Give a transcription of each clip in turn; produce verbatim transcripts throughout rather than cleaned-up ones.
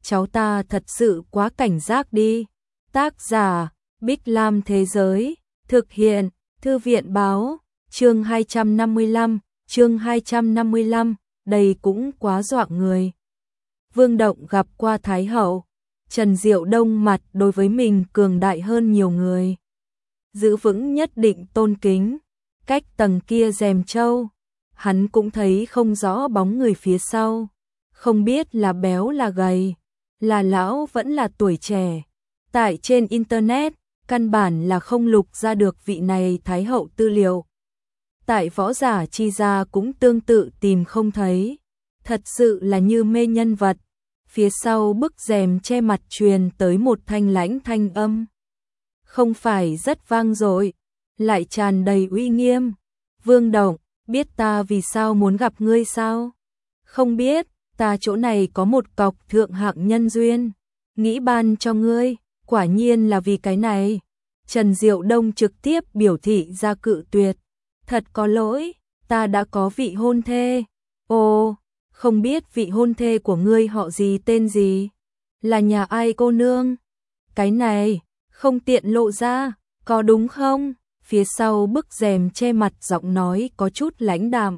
cháu ta thật sự quá cảnh giác đi. Tác giả, Bích Lam Thế Giới, thực hiện, Thư viện Báo, chương hai trăm năm mươi lăm, chương hai trăm năm mươi lăm, đây cũng quá dọa người. Vương Động gặp qua Thái Hậu, Trần Diệu Đông mặt đối với mình cường đại hơn nhiều người. Giữ vững nhất định tôn kính, cách tầng kia rèm trâu, hắn cũng thấy không rõ bóng người phía sau, không biết là béo là gầy, là lão vẫn là tuổi trẻ. Tại trên Internet, căn bản là không lục ra được vị này Thái Hậu tư liệu. Tại võ giả chi ra cũng tương tự tìm không thấy, thật sự là như mê nhân vật. Phía sau bức rèm che mặt truyền tới một thanh lãnh thanh âm. Không phải rất vang dội, lại tràn đầy uy nghiêm. Vương Động, biết ta vì sao muốn gặp ngươi sao? Không biết, ta chỗ này có một cọc thượng hạng nhân duyên, nghĩ ban cho ngươi, quả nhiên là vì cái này. Trần Diệu Đông trực tiếp biểu thị ra cự tuyệt. Thật có lỗi, ta đã có vị hôn thê. Ồ, không biết vị hôn thê của ngươi họ gì tên gì? Là nhà ai cô nương? Cái này, không tiện lộ ra, có đúng không? Phía sau bức rèm che mặt giọng nói có chút lãnh đạm.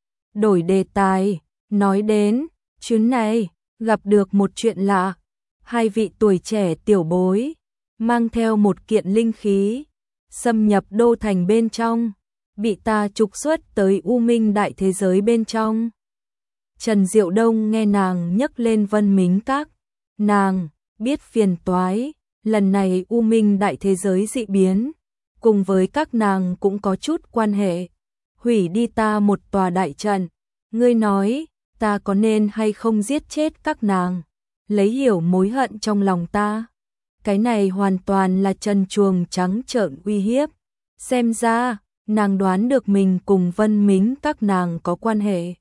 Đổi đề tài, nói đến, chuyến này, gặp được một chuyện lạ. Hai vị tuổi trẻ tiểu bối, mang theo một kiện linh khí, xâm nhập đô thành bên trong, bị ta trục xuất tới U Minh đại thế giới bên trong. Trần Diệu Đông nghe nàng nhấc lên Vân Mính Các, nàng biết phiền toái, lần này U Minh đại thế giới dị biến, cùng với các nàng cũng có chút quan hệ, hủy đi ta một tòa đại trận, ngươi nói, ta có nên hay không giết chết các nàng, lấy hiểu mối hận trong lòng ta. Cái này hoàn toàn là trần truồng trắng trợn uy hiếp, xem ra, nàng đoán được mình cùng Vân Mính các nàng có quan hệ.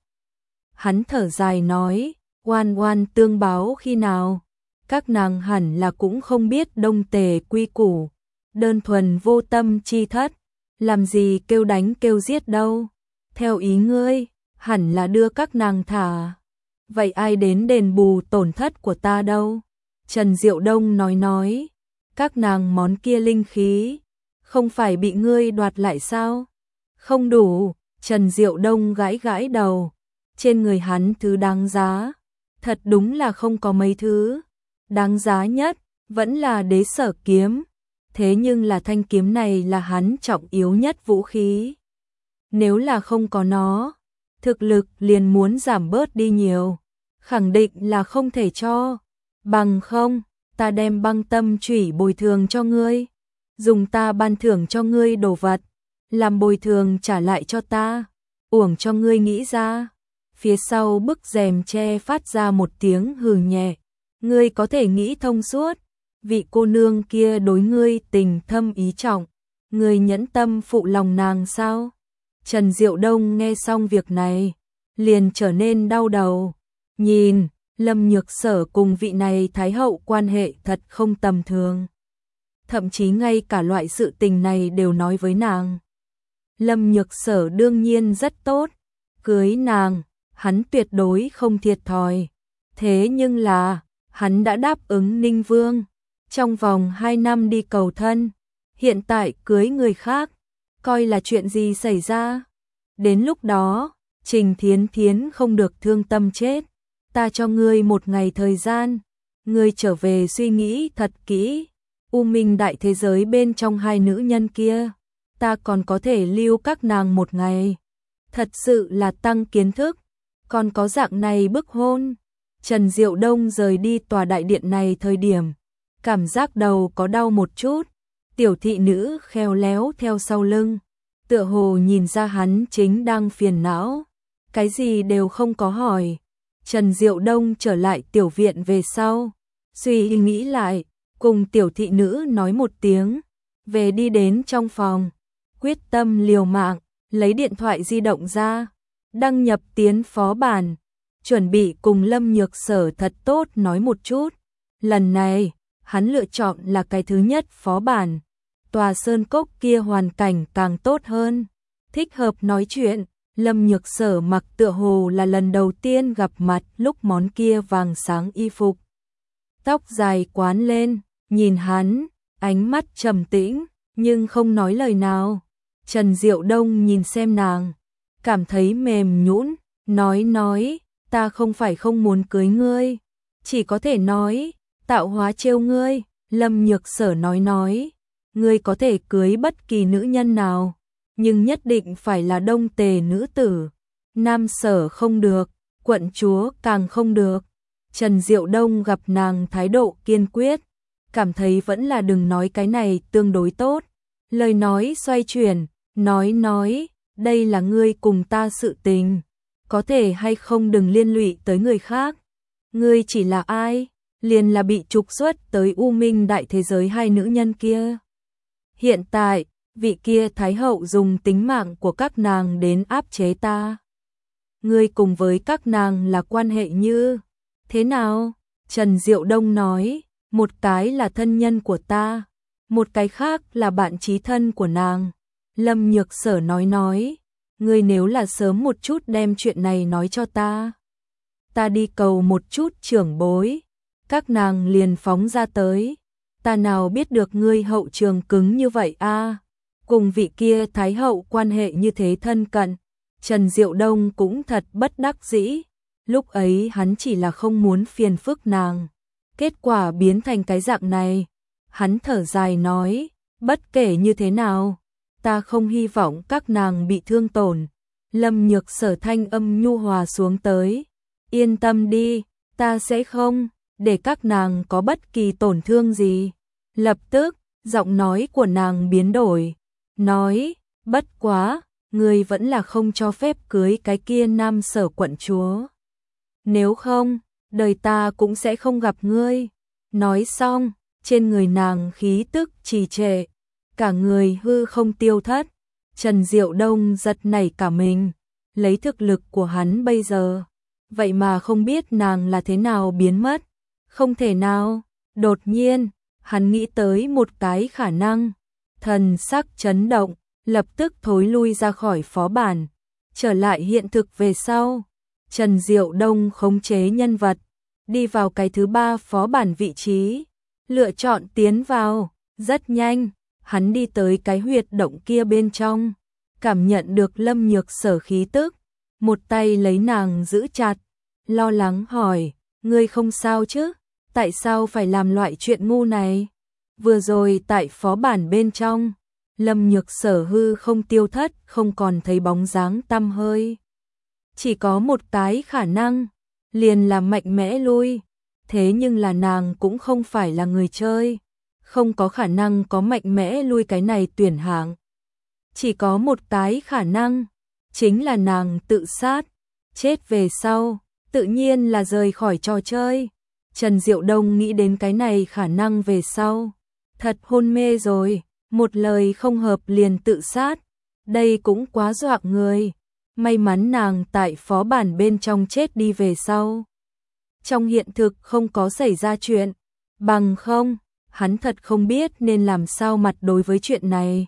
Hắn thở dài nói, oan oan tương báo khi nào, các nàng hẳn là cũng không biết đông tề quy củ, đơn thuần vô tâm chi thất, làm gì kêu đánh kêu giết đâu. Theo ý ngươi, hẳn là đưa các nàng thả. Vậy ai đến đền bù tổn thất của ta đâu? Trần Diệu Đông nói nói, các nàng món kia linh khí, không phải bị ngươi đoạt lại sao? Không đủ, Trần Diệu Đông gãi gãi đầu, trên người hắn thứ đáng giá, thật đúng là không có mấy thứ. Đáng giá nhất, vẫn là đế sở kiếm, thế nhưng là thanh kiếm này là hắn trọng yếu nhất vũ khí. Nếu là không có nó, thực lực liền muốn giảm bớt đi nhiều, khẳng định là không thể cho. Bằng không, ta đem băng tâm chủy bồi thường cho ngươi, dùng ta ban thưởng cho ngươi đồ vật, làm bồi thường trả lại cho ta, uổng cho ngươi nghĩ ra. Phía sau bức rèm che phát ra một tiếng hừ nhẹ, ngươi có thể nghĩ thông suốt, vị cô nương kia đối ngươi tình thâm ý trọng, ngươi nhẫn tâm phụ lòng nàng sao? Trần Diệu Đông nghe xong việc này, liền trở nên đau đầu, nhìn, Lâm Nhược Sở cùng vị này Thái Hậu quan hệ thật không tầm thường. Thậm chí ngay cả loại sự tình này đều nói với nàng. Lâm Nhược Sở đương nhiên rất tốt, cưới nàng, hắn tuyệt đối không thiệt thòi. Thế nhưng là, hắn đã đáp ứng Ninh Vương, trong vòng hai năm đi cầu thân, hiện tại cưới người khác, coi là chuyện gì xảy ra. Đến lúc đó, Trình Thiến Thiến không được thương tâm chết. Ta cho ngươi một ngày thời gian, ngươi trở về suy nghĩ thật kỹ. U Minh đại thế giới bên trong hai nữ nhân kia, ta còn có thể lưu các nàng một ngày. Thật sự là tăng kiến thức, còn có dạng này bức hôn. Trần Diệu Đông rời đi tòa đại điện này thời điểm, cảm giác đầu có đau một chút. Tiểu thị nữ khéo léo theo sau lưng, tựa hồ nhìn ra hắn chính đang phiền não, cái gì đều không có hỏi. Trần Diệu Đông trở lại tiểu viện về sau, suy nghĩ lại, cùng tiểu thị nữ nói một tiếng, về đi đến trong phòng, quyết tâm liều mạng, lấy điện thoại di động ra, đăng nhập tiến phó bản, chuẩn bị cùng Lâm Nhược Sở thật tốt nói một chút. Lần này, hắn lựa chọn là cái thứ nhất phó bản, tòa sơn cốc kia hoàn cảnh càng tốt hơn, thích hợp nói chuyện. Lâm Nhược Sở mặc tựa hồ là lần đầu tiên gặp mặt lúc món kia vàng sáng y phục. tóc dài quán lên, nhìn hắn, ánh mắt trầm tĩnh, nhưng không nói lời nào. Trần Diệu Đông nhìn xem nàng, cảm thấy mềm nhũn, nói nói, ta không phải không muốn cưới ngươi, chỉ có thể nói, tạo hóa trêu ngươi. Lâm Nhược Sở nói nói, ngươi có thể cưới bất kỳ nữ nhân nào, nhưng nhất định phải là Đông Tề nữ tử. Nam Sở không được, quận chúa càng không được. Trần Diệu Đông gặp nàng thái độ kiên quyết, cảm thấy vẫn là đừng nói cái này tương đối tốt. Lời nói xoay chuyển, nói nói, đây là ngươi cùng ta sự tình, có thể hay không đừng liên lụy tới người khác. Ngươi chỉ là ai? Liền là bị trục xuất tới U Minh đại thế giới hai nữ nhân kia. Hiện tại, vị kia Thái Hậu dùng tính mạng của các nàng đến áp chế ta. Ngươi cùng với các nàng là quan hệ như thế nào? Trần Diệu Đông nói, một cái là thân nhân của ta, một cái khác là bạn chí thân của nàng. Lâm Nhược Sở nói nói, ngươi nếu là sớm một chút đem chuyện này nói cho ta, ta đi cầu một chút trưởng bối, các nàng liền phóng ra tới. Ta nào biết được ngươi hậu trường cứng như vậy a, cùng vị kia Thái Hậu quan hệ như thế thân cận. Trần Diệu Đông cũng thật bất đắc dĩ, lúc ấy hắn chỉ là không muốn phiền phức nàng, kết quả biến thành cái dạng này. Hắn thở dài nói, bất kể như thế nào, ta không hy vọng các nàng bị thương tổn. Lâm Nhược Sở thanh âm nhu hòa xuống tới, yên tâm đi, ta sẽ không để các nàng có bất kỳ tổn thương gì. Lập tức, giọng nói của nàng biến đổi, nói, bất quá, ngươi vẫn là không cho phép cưới cái kia Nam Sở quận chúa. Nếu không, đời ta cũng sẽ không gặp ngươi. Nói xong, trên người nàng khí tức trì trệ, cả người hư không tiêu thất. Trần Diệu Đông giật nảy cả mình, lấy thực lực của hắn bây giờ, vậy mà không biết nàng là thế nào biến mất. Không thể nào, đột nhiên, hắn nghĩ tới một cái khả năng, thần sắc chấn động, lập tức thối lui ra khỏi phó bản, trở lại hiện thực về sau. Trần Diệu Đông khống chế nhân vật, đi vào cái thứ ba phó bản vị trí, lựa chọn tiến vào. Rất nhanh, hắn đi tới cái huyệt động kia bên trong, cảm nhận được Lâm Nhược Sở khí tức, một tay lấy nàng giữ chặt, lo lắng hỏi, ngươi không sao chứ? Tại sao phải làm loại chuyện ngu này? Vừa rồi tại phó bản bên trong, Lâm Nhược Sở hư không tiêu thất, không còn thấy bóng dáng tăm hơi. Chỉ có một cái khả năng, liền là mạnh mẽ lui. Thế nhưng là nàng cũng không phải là người chơi, không có khả năng có mạnh mẽ lui cái này tuyển hạng. Chỉ có một cái khả năng, chính là nàng tự sát, chết về sau, tự nhiên là rời khỏi trò chơi. Trần Diệu Đông nghĩ đến cái này khả năng về sau, thật hôn mê rồi, một lời không hợp liền tự sát, đây cũng quá dọa người. May mắn nàng tại phó bản bên trong chết đi về sau, trong hiện thực không có xảy ra chuyện, bằng không, hắn thật không biết nên làm sao mặt đối với chuyện này.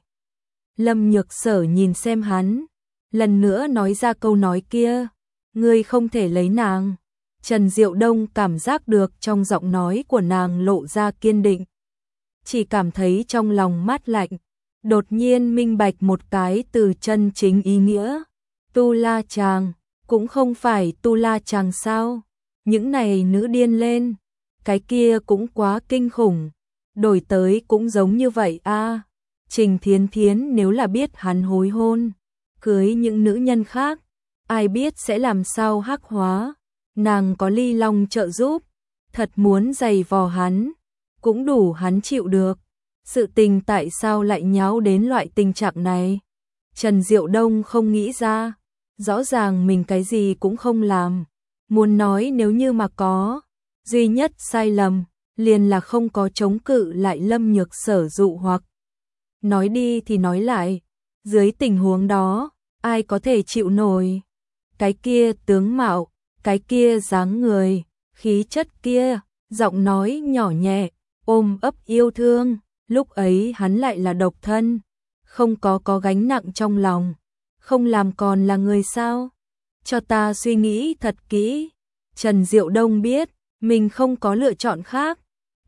Lâm Nhược Sở nhìn xem hắn, lần nữa nói ra câu nói kia, ngươi không thể lấy nàng. Trần Diệu Đông cảm giác được trong giọng nói của nàng lộ ra kiên định, chỉ cảm thấy trong lòng mát lạnh, đột nhiên minh bạch một cái từ chân chính ý nghĩa. Tu La Chàng, cũng không phải Tu La Chàng sao? Những này nữ điên lên, cái kia cũng quá kinh khủng, đổi tới cũng giống như vậy a. À, Trình Thiến Thiến nếu là biết hắn hối hôn, cưới những nữ nhân khác, ai biết sẽ làm sao hắc hóa. Nàng có Ly Long trợ giúp, thật muốn giày vò hắn, cũng đủ hắn chịu được. Sự tình tại sao lại nháo đến loại tình trạng này? Trần Diệu Đông không nghĩ ra, rõ ràng mình cái gì cũng không làm. Muốn nói nếu như mà có, duy nhất sai lầm, liền là không có chống cự lại Lâm Nhược Sở dụ hoặc. Nói đi thì nói lại, dưới tình huống đó, ai có thể chịu nổi? Cái kia tướng mạo, cái kia dáng người, khí chất kia, giọng nói nhỏ nhẹ, ôm ấp yêu thương, lúc ấy hắn lại là độc thân, không có có gánh nặng trong lòng, không làm còn là người sao? Cho ta suy nghĩ thật kỹ. Trần Diệu Đông biết, mình không có lựa chọn khác,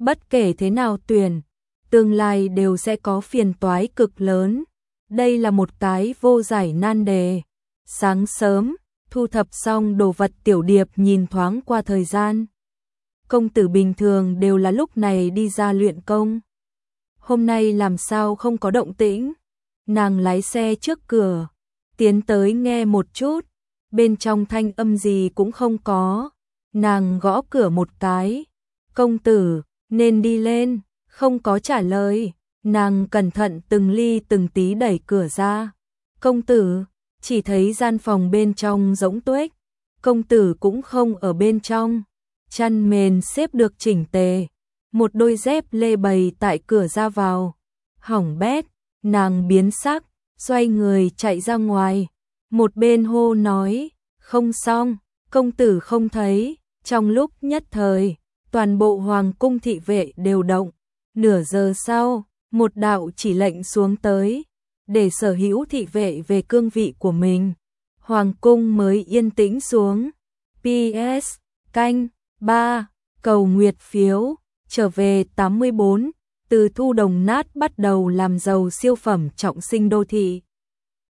Bất kể thế nào tuyển, tương lai đều sẽ có phiền toái cực lớn. Đây là một cái vô giải nan đề. Sáng sớm, thu thập xong đồ vật Tiểu Điệp nhìn thoáng qua thời gian. Công tử bình thường đều là lúc này đi ra luyện công. Hôm nay làm sao không có động tĩnh? Nàng lái xe trước cửa, tiến tới nghe một chút, bên trong thanh âm gì cũng không có. Nàng gõ cửa một cái, công tử, nên đi lên, không có trả lời. Nàng cẩn thận từng ly từng tí đẩy cửa ra. Công tử, chỉ thấy gian phòng bên trong rỗng tuếch, công tử cũng không ở bên trong. Chăn mền xếp được chỉnh tề, một đôi dép lê bày tại cửa ra vào. Hỏng bét, nàng biến sắc, xoay người chạy ra ngoài. Một bên hô nói, không xong, công tử không thấy. Trong lúc nhất thời, toàn bộ hoàng cung thị vệ đều động. Nửa giờ sau, một đạo chỉ lệnh xuống tới, để sở hữu thị vệ về cương vị của mình. Hoàng cung mới yên tĩnh xuống. pê ét canh ba cầu nguyệt phiếu, trở về tám mươi bốn, từ thu đồng nát bắt đầu làm giàu siêu phẩm trọng sinh đô thị.